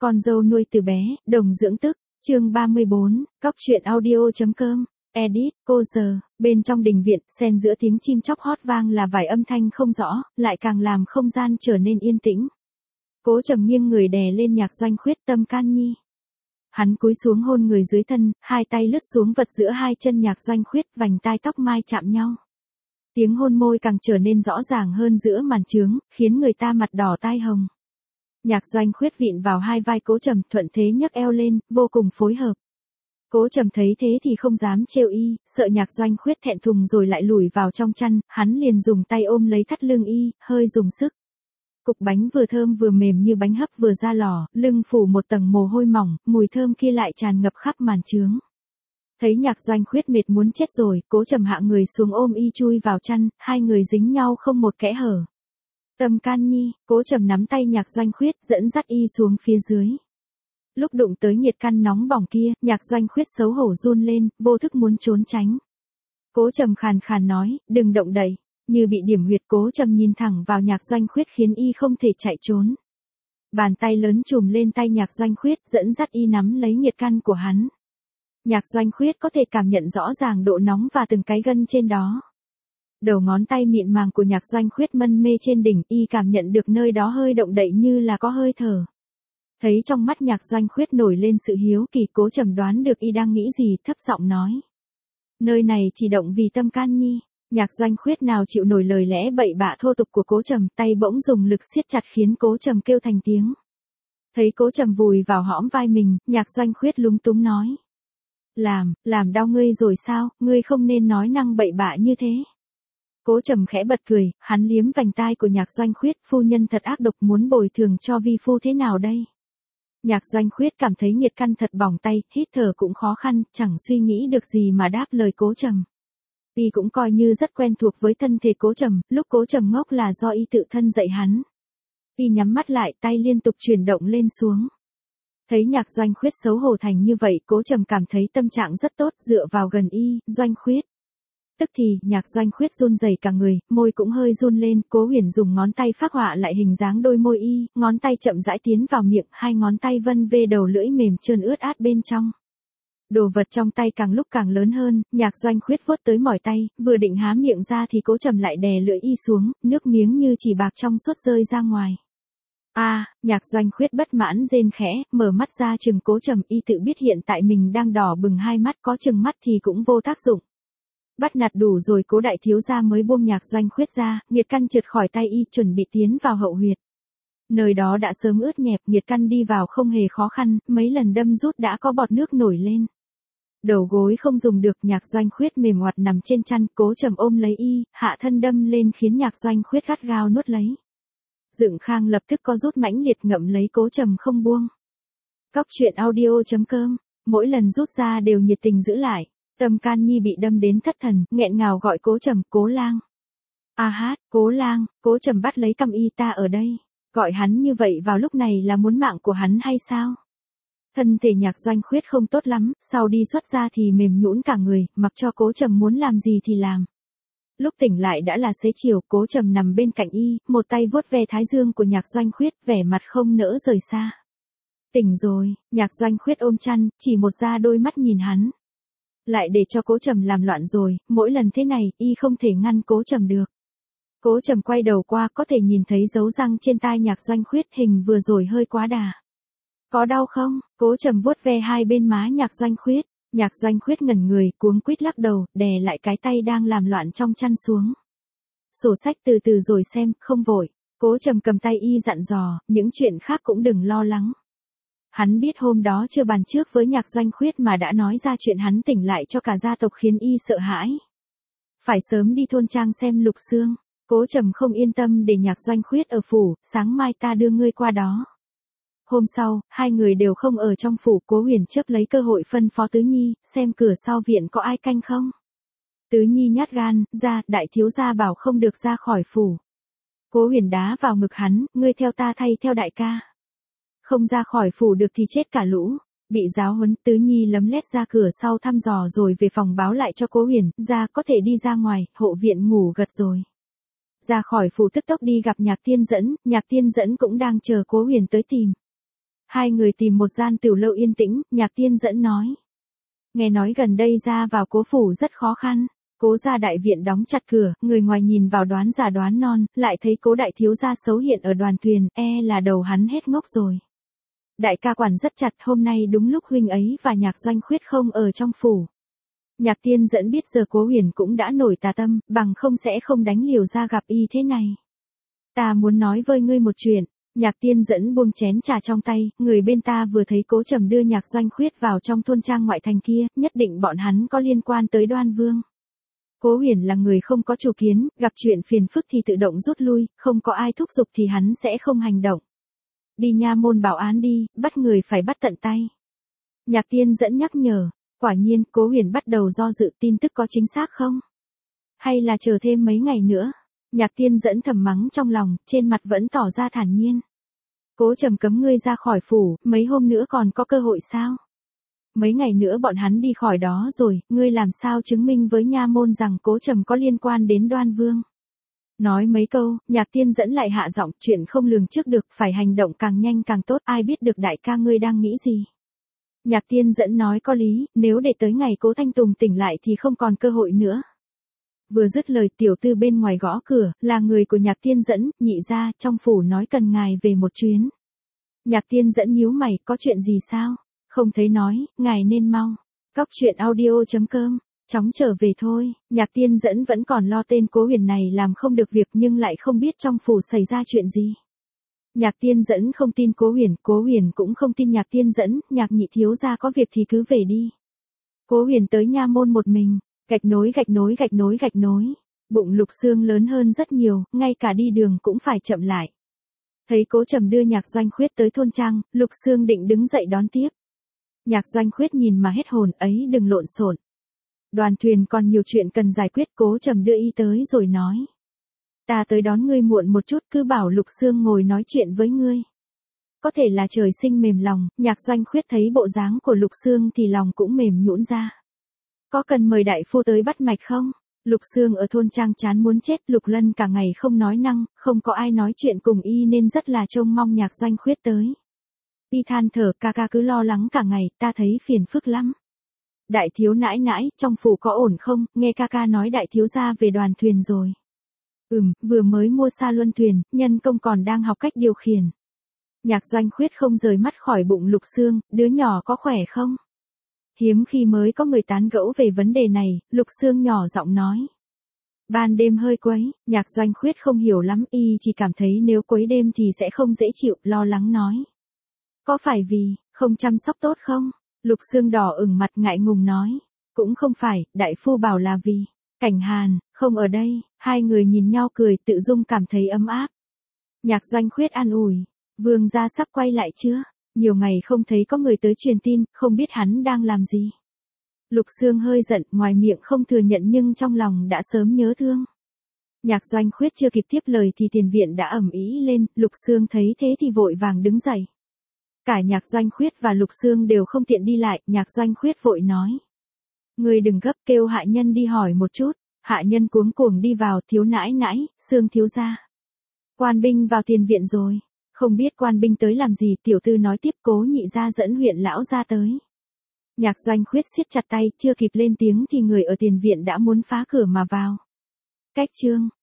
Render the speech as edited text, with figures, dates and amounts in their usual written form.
Con dâu nuôi từ bé, đồng dưỡng tức, chương 34, cóc truyện audio.com, edit, cô giờ, bên trong đình viện, xen giữa tiếng chim chóc hót vang là vài âm thanh không rõ, lại càng làm không gian trở nên yên tĩnh. Cố Trầm nghiêng người đè lên Nhạc Doanh Khuyết, Tâm Can Nhi. Hắn cúi xuống hôn người dưới thân, hai tay lướt xuống vật giữa hai chân Nhạc Doanh Khuyết, vành tai tóc mai chạm nhau. Tiếng hôn môi càng trở nên rõ ràng hơn giữa màn trướng, khiến người ta mặt đỏ tai hồng. Nhạc Doanh Khuyết vịn vào hai vai Cố Trầm, thuận thế nhấc eo lên, vô cùng phối hợp. Cố Trầm thấy thế thì không dám trêu y, sợ Nhạc Doanh Khuyết thẹn thùng rồi lại lùi vào trong chăn, hắn liền dùng tay ôm lấy thắt lưng y, hơi dùng sức. Cục bánh vừa thơm vừa mềm như bánh hấp vừa ra lò, lưng phủ một tầng mồ hôi mỏng, mùi thơm kia lại tràn ngập khắp màn trướng. Thấy Nhạc Doanh Khuyết mệt muốn chết rồi, Cố Trầm hạ người xuống ôm y chui vào chăn, hai người dính nhau không một kẽ hở. Tâm Can Nhi, Cố Trầm nắm tay Nhạc Doanh Khuyết dẫn dắt y xuống phía dưới. Lúc đụng tới nhiệt căn nóng bỏng kia, Nhạc Doanh Khuyết xấu hổ run lên, vô thức muốn trốn tránh. Cố Trầm khàn khàn nói, đừng động đậy. Như bị điểm huyệt, Cố Trầm nhìn thẳng vào Nhạc Doanh Khuyết khiến y không thể chạy trốn. Bàn tay lớn chùm lên tay Nhạc Doanh Khuyết dẫn dắt y nắm lấy nhiệt căn của hắn. Nhạc Doanh Khuyết có thể cảm nhận rõ ràng độ nóng và từng cái gân trên đó. Đầu ngón tay mịn màng của Nhạc Doanh Khuyết mân mê trên đỉnh, y cảm nhận được nơi đó hơi động đậy như là có hơi thở. Thấy trong mắt Nhạc Doanh Khuyết nổi lên sự hiếu kỳ, Cố Trầm đoán được y đang nghĩ gì, thấp giọng nói. Nơi này chỉ động vì Tâm Can Nhi. Nhạc Doanh Khuyết nào chịu nổi lời lẽ bậy bạ thô tục của Cố Trầm, tay bỗng dùng lực siết chặt khiến Cố Trầm kêu thành tiếng. Thấy Cố Trầm vùi vào hõm vai mình, Nhạc Doanh Khuyết lúng túng nói. Làm đau ngươi rồi sao, ngươi không nên nói năng bậy bạ như thế. Cố Trầm khẽ bật cười, hắn liếm vành tai của Nhạc Doanh Khuyết, phu nhân thật ác độc, muốn bồi thường cho vi phu thế nào đây? Nhạc Doanh Khuyết cảm thấy nhiệt căn thật bỏng tay, hít thở cũng khó khăn, chẳng suy nghĩ được gì mà đáp lời Cố Trầm. Y cũng coi như rất quen thuộc với thân thể Cố Trầm, lúc Cố Trầm ngốc là do y tự thân dạy hắn. Y nhắm mắt lại, tay liên tục chuyển động lên xuống. Thấy Nhạc Doanh Khuyết xấu hổ thành như vậy, Cố Trầm cảm thấy tâm trạng rất tốt, dựa vào gần y, Doanh Khuyết. Tức thì, Nhạc Doanh Khuyết run rẩy cả người, môi cũng hơi run lên, Cố Huyền dùng ngón tay phác họa lại hình dáng đôi môi y, ngón tay chậm rãi tiến vào miệng, hai ngón tay vân vê đầu lưỡi mềm trơn ướt át bên trong. Đồ vật trong tay càng lúc càng lớn hơn, Nhạc Doanh Khuyết vuốt tới mỏi tay, vừa định há miệng ra thì Cố Trầm lại đè lưỡi y xuống, nước miếng như chỉ bạc trong suốt rơi ra ngoài. Nhạc Doanh Khuyết bất mãn rên khẽ, mở mắt ra chừng Cố Trầm, y tự biết hiện tại mình đang đỏ bừng hai mắt, có chừng mắt thì cũng vô tác dụng. Bắt nạt đủ rồi, Cố đại thiếu gia mới buông Nhạc Doanh Khuyết ra, nhiệt căn trượt khỏi tay y, chuẩn bị tiến vào hậu huyệt. Nơi đó đã sớm ướt nhẹp, nhiệt căn đi vào không hề khó khăn, mấy lần đâm rút đã có bọt nước nổi lên. Đầu gối không dùng được, Nhạc Doanh Khuyết mềm oặt nằm trên chăn, Cố Trầm ôm lấy y, hạ thân đâm lên khiến Nhạc Doanh Khuyết gắt gao nuốt lấy. Dựng Khang lập tức có rút mãnh liệt ngậm lấy Cố Trầm không buông. Cóc truyện audio.com, mỗi lần rút ra đều nhiệt tình giữ lại. Tâm Can Nhi bị đâm đến thất thần, nghẹn ngào gọi Cố Trầm, Cố lang. Cố lang, Cố Trầm bắt lấy cằm y, ta ở đây. Gọi hắn như vậy vào lúc này là muốn mạng của hắn hay sao? Thân thể Nhạc Doanh Khuyết không tốt lắm, sau đi xuất ra thì mềm nhũn cả người, mặc cho Cố Trầm muốn làm gì thì làm. Lúc tỉnh lại đã là xế chiều, Cố Trầm nằm bên cạnh y, một tay vuốt ve thái dương của Nhạc Doanh Khuyết, vẻ mặt không nỡ rời xa. Tỉnh rồi, Nhạc Doanh Khuyết ôm chăn, chỉ một ra đôi mắt nhìn hắn. Lại để cho Cố Trầm làm loạn rồi, mỗi lần thế này, y không thể ngăn Cố Trầm được. Cố Trầm quay đầu qua, có thể nhìn thấy dấu răng trên tai Nhạc Doanh Khuyết, hình vừa rồi hơi quá đà. Có đau không? Cố Trầm vuốt ve hai bên má Nhạc Doanh Khuyết. Nhạc Doanh Khuyết ngẩn người, cuống quýt lắc đầu, đè lại cái tay đang làm loạn trong chăn xuống. Sổ sách từ từ rồi xem, không vội. Cố Trầm cầm tay y dặn dò, những chuyện khác cũng đừng lo lắng. Hắn biết hôm đó chưa bàn trước với Nhạc Doanh Khuyết mà đã nói ra chuyện hắn tỉnh lại cho cả gia tộc khiến y sợ hãi. Phải sớm đi thôn trang xem Lục Xương. Cố Trầm không yên tâm để Nhạc Doanh Khuyết ở phủ, sáng mai ta đưa ngươi qua đó. Hôm sau, hai người đều không ở trong phủ, Cố Huyền chớp lấy cơ hội phân phó Tứ Nhi, xem cửa sau viện có ai canh không. Tứ Nhi nhát gan, ra, đại thiếu gia bảo không được ra khỏi phủ. Cố Huyền đá vào ngực hắn, ngươi theo ta thay theo đại ca. Không ra khỏi phủ được thì chết cả lũ. Bị giáo huấn, Tứ Nhi lấm lét ra cửa sau thăm dò rồi về phòng báo lại cho Cố Huyền, ra có thể đi ra ngoài, hộ viện ngủ gật rồi. Ra khỏi phủ tức tốc đi gặp Nhạc Tiên Dẫn cũng đang chờ Cố Huyền tới tìm. Hai người tìm một gian tiểu lâu yên tĩnh, Nhạc Tiên Dẫn nói. Nghe nói gần đây ra vào Cố phủ rất khó khăn. Cố gia đại viện đóng chặt cửa, người ngoài nhìn vào đoán già đoán non, lại thấy Cố đại thiếu gia xấu hiện ở Đoàn Tuyền, là đầu hắn hết ngốc rồi. Đại ca quản rất chặt, hôm nay đúng lúc huynh ấy và Nhạc Doanh Khuyết không ở trong phủ. Nhạc Tiên Dẫn biết giờ Cố Huyền cũng đã nổi tà tâm, bằng không sẽ không đánh liều ra gặp y thế này. Ta muốn nói với ngươi một chuyện. Nhạc Tiên Dẫn buông chén trà trong tay, người bên ta vừa thấy Cố Trầm đưa Nhạc Doanh Khuyết vào trong thôn trang ngoại thành kia, nhất định bọn hắn có liên quan tới Đoan Vương. Cố Huyền là người không có chủ kiến, gặp chuyện phiền phức thì tự động rút lui, không có ai thúc giục thì hắn sẽ không hành động. Đi nha môn bảo án đi, bắt người phải bắt tận tay. Nhạc Tiên Dẫn nhắc nhở, quả nhiên Cố Huyền bắt đầu do dự, tin tức có chính xác không? Hay là chờ thêm mấy ngày nữa? Nhạc Tiên Dẫn thầm mắng trong lòng, trên mặt vẫn tỏ ra thản nhiên. Cố Trầm cấm ngươi ra khỏi phủ, mấy hôm nữa còn có cơ hội sao? Mấy ngày nữa bọn hắn đi khỏi đó rồi, ngươi làm sao chứng minh với nha môn rằng Cố Trầm có liên quan đến Đoan Vương? Nói mấy câu, Nhạc Tiên Dẫn lại hạ giọng, chuyện không lường trước được, phải hành động càng nhanh càng tốt, ai biết được đại ca ngươi đang nghĩ gì. Nhạc Tiên Dẫn nói có lý, nếu để tới ngày Cố Thanh Tùng tỉnh lại thì không còn cơ hội nữa. Vừa dứt lời, tiểu tư bên ngoài gõ cửa, là người của Nhạc Tiên Dẫn, nhị gia, trong phủ nói cần ngài về một chuyến. Nhạc Tiên Dẫn nhíu mày, có chuyện gì sao? Không thấy nói, ngài nên mau. Cóc truyện audio.com, chóng trở về thôi. Nhạc Tiên Dẫn vẫn còn lo tên Cố Huyền này làm không được việc nhưng lại không biết trong phủ xảy ra chuyện gì. Nhạc Tiên Dẫn không tin Cố Huyền cũng không tin Nhạc Tiên Dẫn, Nhạc nhị thiếu gia có việc thì cứ về đi. Cố Huyền tới nha môn một mình, gạch nối. Bụng Lục Xương lớn hơn rất nhiều, ngay cả đi đường cũng phải chậm lại. Thấy Cố Trầm đưa Nhạc Doanh Khuyết tới thôn trang, Lục Xương định đứng dậy đón tiếp. Nhạc Doanh Khuyết nhìn mà hết hồn, ấy đừng lộn xộn. Đoàn Thuyền còn nhiều chuyện cần giải quyết, Cố Trầm đưa y tới rồi nói. Ta tới đón ngươi muộn một chút, cứ bảo Lục Xương ngồi nói chuyện với ngươi. Có thể là trời sinh mềm lòng, Nhạc Doanh Khuyết thấy bộ dáng của Lục Xương thì lòng cũng mềm nhũn ra. Có cần mời đại phu tới bắt mạch không? Lục Xương ở thôn trang chán muốn chết, Lục Lân cả ngày không nói năng, không có ai nói chuyện cùng y nên rất là trông mong Nhạc Doanh Khuyết tới. Y than thở, ca ca cứ lo lắng cả ngày, ta thấy phiền phức lắm. Đại thiếu nãi nãi, trong phủ có ổn không, nghe ca ca nói đại thiếu gia về Đoàn Thuyền rồi. Vừa mới mua xa luân thuyền, nhân công còn đang học cách điều khiển. Nhạc Doanh Khuyết không rời mắt khỏi bụng Lục Xương, đứa nhỏ có khỏe không? Hiếm khi mới có người tán gẫu về vấn đề này, Lục Xương nhỏ giọng nói. Ban đêm hơi quấy, Nhạc Doanh Khuyết không hiểu lắm, y chỉ cảm thấy nếu quấy đêm thì sẽ không dễ chịu, lo lắng nói. Có phải vì, không chăm sóc tốt không? Lục Xương đỏ ửng mặt ngại ngùng nói. Cũng không phải, đại phu bảo là vì, Cảnh Hàn, không ở đây, hai người nhìn nhau cười tự dung cảm thấy ấm áp. Nhạc Doanh Khuyết an ủi, Vương gia sắp quay lại chưa? Nhiều ngày không thấy có người tới truyền tin, không biết hắn đang làm gì. Lục Xương hơi giận, ngoài miệng không thừa nhận nhưng trong lòng đã sớm nhớ thương. Nhạc Doanh Khuyết chưa kịp tiếp lời thì tiền viện đã ầm ĩ lên, Lục Xương thấy thế thì vội vàng đứng dậy. Cả Nhạc Doanh Khuyết và Lục Xương đều không tiện đi lại, Nhạc Doanh Khuyết vội nói. Người đừng gấp, kêu hạ nhân đi hỏi một chút. Hạ nhân cuống cuồng đi vào, thiếu nãi nãi, Xương thiếu gia. Quan binh vào tiền viện rồi. Không biết quan binh tới làm gì, tiểu tư nói tiếp, Cố nhị gia dẫn huyện lão ra tới. Nhạc Doanh Khuyết siết chặt tay, chưa kịp lên tiếng thì người ở tiền viện đã muốn phá cửa mà vào. Cách chương